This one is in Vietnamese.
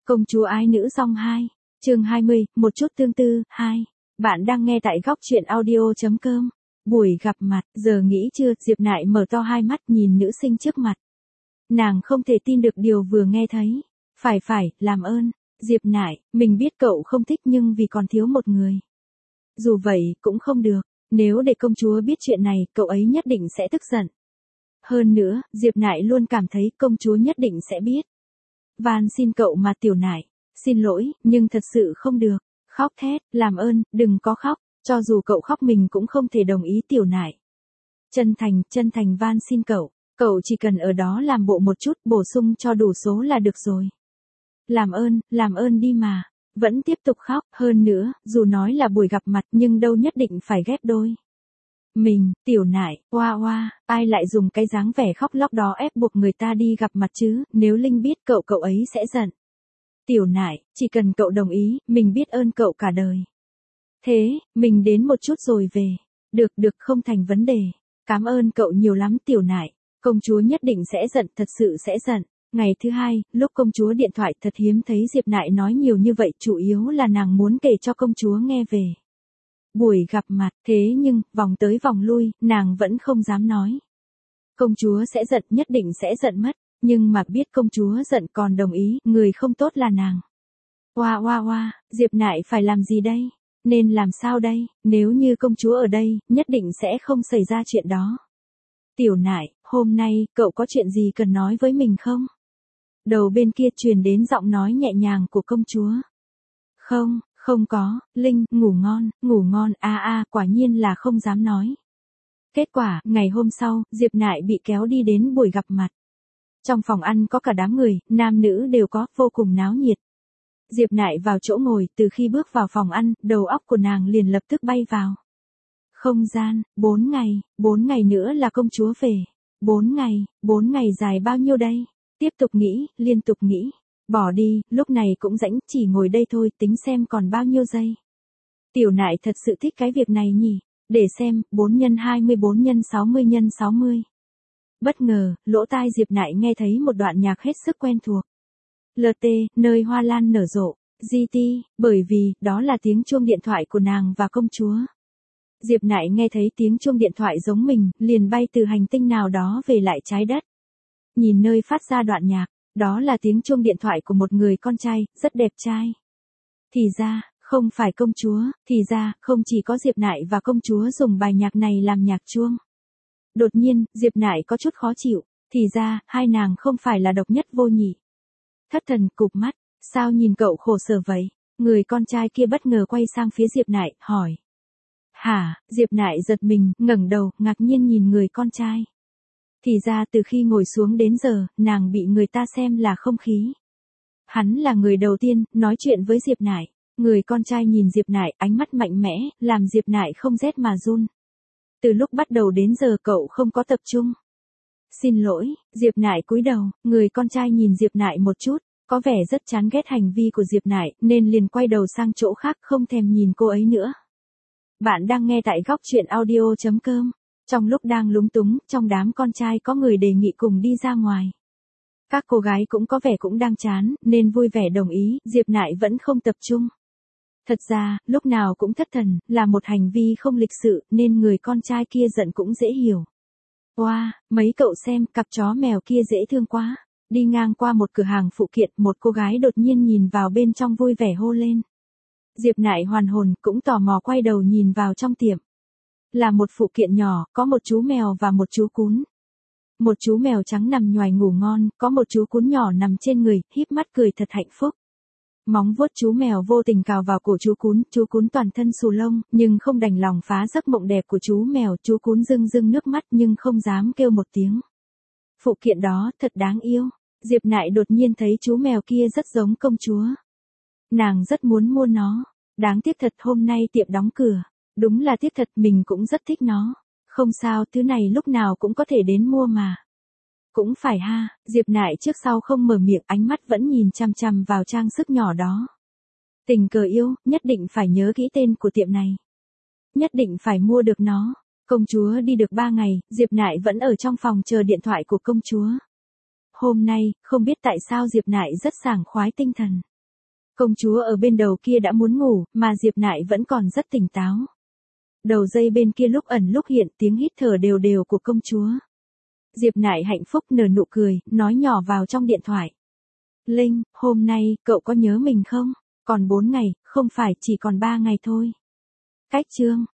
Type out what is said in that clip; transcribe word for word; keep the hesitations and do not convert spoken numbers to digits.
Công chúa ái nữ song hai, chương hai mươi, một chút tương tư, hai. Bạn đang nghe tại góc truyện audio.com. Buổi gặp mặt, giờ nghỉ trưa, Diệp Nại mở to hai mắt nhìn nữ sinh trước mặt. Nàng không thể tin được điều vừa nghe thấy. Phải phải, làm ơn, Diệp Nại, mình biết cậu không thích nhưng vì còn thiếu một người. Dù vậy, cũng không được, nếu để công chúa biết chuyện này, cậu ấy nhất định sẽ tức giận. Hơn nữa, Diệp Nại luôn cảm thấy công chúa nhất định sẽ biết. Van xin cậu mà Tiểu Nại, xin lỗi, nhưng thật sự không được. Khóc thét, làm ơn, đừng có khóc, cho dù cậu khóc mình cũng không thể đồng ý Tiểu Nại. Chân thành, chân thành van xin cậu, cậu chỉ cần ở đó làm bộ một chút, bổ sung cho đủ số là được rồi. Làm ơn, làm ơn đi mà, vẫn tiếp tục khóc, hơn nữa, dù nói là buổi gặp mặt nhưng đâu nhất định phải ghép đôi. Mình, Tiểu Nại, oa oa, ai lại dùng cái dáng vẻ khóc lóc đó ép buộc người ta đi gặp mặt chứ, nếu Linh biết cậu cậu ấy sẽ giận. Tiểu Nại, chỉ cần cậu đồng ý, mình biết ơn cậu cả đời. Thế, mình đến một chút rồi về. Được, được, không thành vấn đề. Cảm ơn cậu nhiều lắm Tiểu Nại. Công chúa nhất định sẽ giận, thật sự sẽ giận. Ngày thứ hai, lúc công chúa điện thoại thật hiếm thấy Diệp Nại nói nhiều như vậy, chủ yếu là nàng muốn kể cho công chúa nghe về buổi gặp mặt, thế nhưng, vòng tới vòng lui, nàng vẫn không dám nói. Công chúa sẽ giận, nhất định sẽ giận mất, nhưng mà biết công chúa giận còn đồng ý, người không tốt là nàng. Oa oa oa, Diệp Nại phải làm gì đây? Nên làm sao đây? Nếu như công chúa ở đây, nhất định sẽ không xảy ra chuyện đó. Tiểu Nại, hôm nay, cậu có chuyện gì cần nói với mình không? Đầu bên kia truyền đến giọng nói nhẹ nhàng của công chúa. Không, không có, Linh, ngủ ngon, ngủ ngon, a a, quả nhiên là không dám nói. Kết quả, ngày hôm sau, Diệp Nại bị kéo đi đến buổi gặp mặt. Trong phòng ăn có cả đám người, nam nữ đều có, vô cùng náo nhiệt. Diệp Nại vào chỗ ngồi, từ khi bước vào phòng ăn, đầu óc của nàng liền lập tức bay vào không gian, bốn ngày, bốn ngày nữa là công chúa về. Bốn ngày, bốn ngày dài bao nhiêu đây? Tiếp tục nghĩ, liên tục nghĩ. Bỏ đi, lúc này cũng rãnh, chỉ ngồi đây thôi, tính xem còn bao nhiêu giây. Tiểu Nại thật sự thích cái việc này nhỉ? Để xem, bốn nhân hai mươi bốn nhân sáu mươi nhân sáu mươi. Bất ngờ, lỗ tai Diệp Nại nghe thấy một đoạn nhạc hết sức quen thuộc. lờ tê, nơi hoa lan nở rộ, giê tê, bởi vì, đó là tiếng chuông điện thoại của nàng và công chúa. Diệp Nại nghe thấy tiếng chuông điện thoại giống mình, liền bay từ hành tinh nào đó về lại trái đất. Nhìn nơi phát ra đoạn nhạc, đó là tiếng chuông điện thoại của một người con trai, rất đẹp trai. Thì ra, không phải công chúa, thì ra, không chỉ có Diệp Nại và công chúa dùng bài nhạc này làm nhạc chuông. Đột nhiên, Diệp Nại có chút khó chịu, thì ra, hai nàng không phải là độc nhất vô nhị. Thất thần cụp mắt, sao nhìn cậu khổ sở vậy? Người con trai kia bất ngờ quay sang phía Diệp Nại, hỏi. Hả, Diệp Nại giật mình, ngẩng đầu, ngạc nhiên nhìn người con trai. Thì ra từ khi ngồi xuống đến giờ, nàng bị người ta xem là không khí. Hắn là người đầu tiên, nói chuyện với Diệp Nại. Người con trai nhìn Diệp Nại, ánh mắt mạnh mẽ, làm Diệp Nại không rét mà run. Từ lúc bắt đầu đến giờ cậu không có tập trung. Xin lỗi, Diệp Nại cúi đầu, người con trai nhìn Diệp Nại một chút, có vẻ rất chán ghét hành vi của Diệp Nại, nên liền quay đầu sang chỗ khác không thèm nhìn cô ấy nữa. Bạn đang nghe tại góc truyện audio.com. Trong lúc đang lúng túng, trong đám con trai có người đề nghị cùng đi ra ngoài. Các cô gái cũng có vẻ cũng đang chán, nên vui vẻ đồng ý, Diệp Nại vẫn không tập trung. Thật ra, lúc nào cũng thất thần, là một hành vi không lịch sự, nên người con trai kia giận cũng dễ hiểu. Wow, mấy cậu xem, cặp chó mèo kia dễ thương quá. Đi ngang qua một cửa hàng phụ kiện, một cô gái đột nhiên nhìn vào bên trong vui vẻ hô lên. Diệp Nại hoàn hồn, cũng tò mò quay đầu nhìn vào trong tiệm. Là một phụ kiện nhỏ, có một chú mèo và một chú cún. Một chú mèo trắng nằm nhoài ngủ ngon, có một chú cún nhỏ nằm trên người, híp mắt cười thật hạnh phúc. Móng vuốt chú mèo vô tình cào vào cổ chú cún, chú cún toàn thân xù lông, nhưng không đành lòng phá giấc mộng đẹp của chú mèo, chú cún rưng rưng nước mắt nhưng không dám kêu một tiếng. Phụ kiện đó, thật đáng yêu. Diệp Nại đột nhiên thấy chú mèo kia rất giống công chúa. Nàng rất muốn mua nó. Đáng tiếc thật hôm nay tiệm đóng cửa. Đúng là tiếc thật, mình cũng rất thích nó. Không sao, thứ này lúc nào cũng có thể đến mua mà. Cũng phải ha, Diệp Nại trước sau không mở miệng, ánh mắt vẫn nhìn chằm chằm vào trang sức nhỏ đó. Tình cờ yêu, nhất định phải nhớ kỹ tên của tiệm này. Nhất định phải mua được nó. Công chúa đi được ba ngày, Diệp Nại vẫn ở trong phòng chờ điện thoại của công chúa. Hôm nay, không biết tại sao Diệp Nại rất sảng khoái tinh thần. Công chúa ở bên đầu kia đã muốn ngủ, mà Diệp Nại vẫn còn rất tỉnh táo. Đầu dây bên kia lúc ẩn lúc hiện tiếng hít thở đều đều của công chúa. Diệp Nại hạnh phúc nở nụ cười, nói nhỏ vào trong điện thoại. Linh, hôm nay, cậu có nhớ mình không? Còn bốn ngày, không phải chỉ còn ba ngày thôi. Cách chương.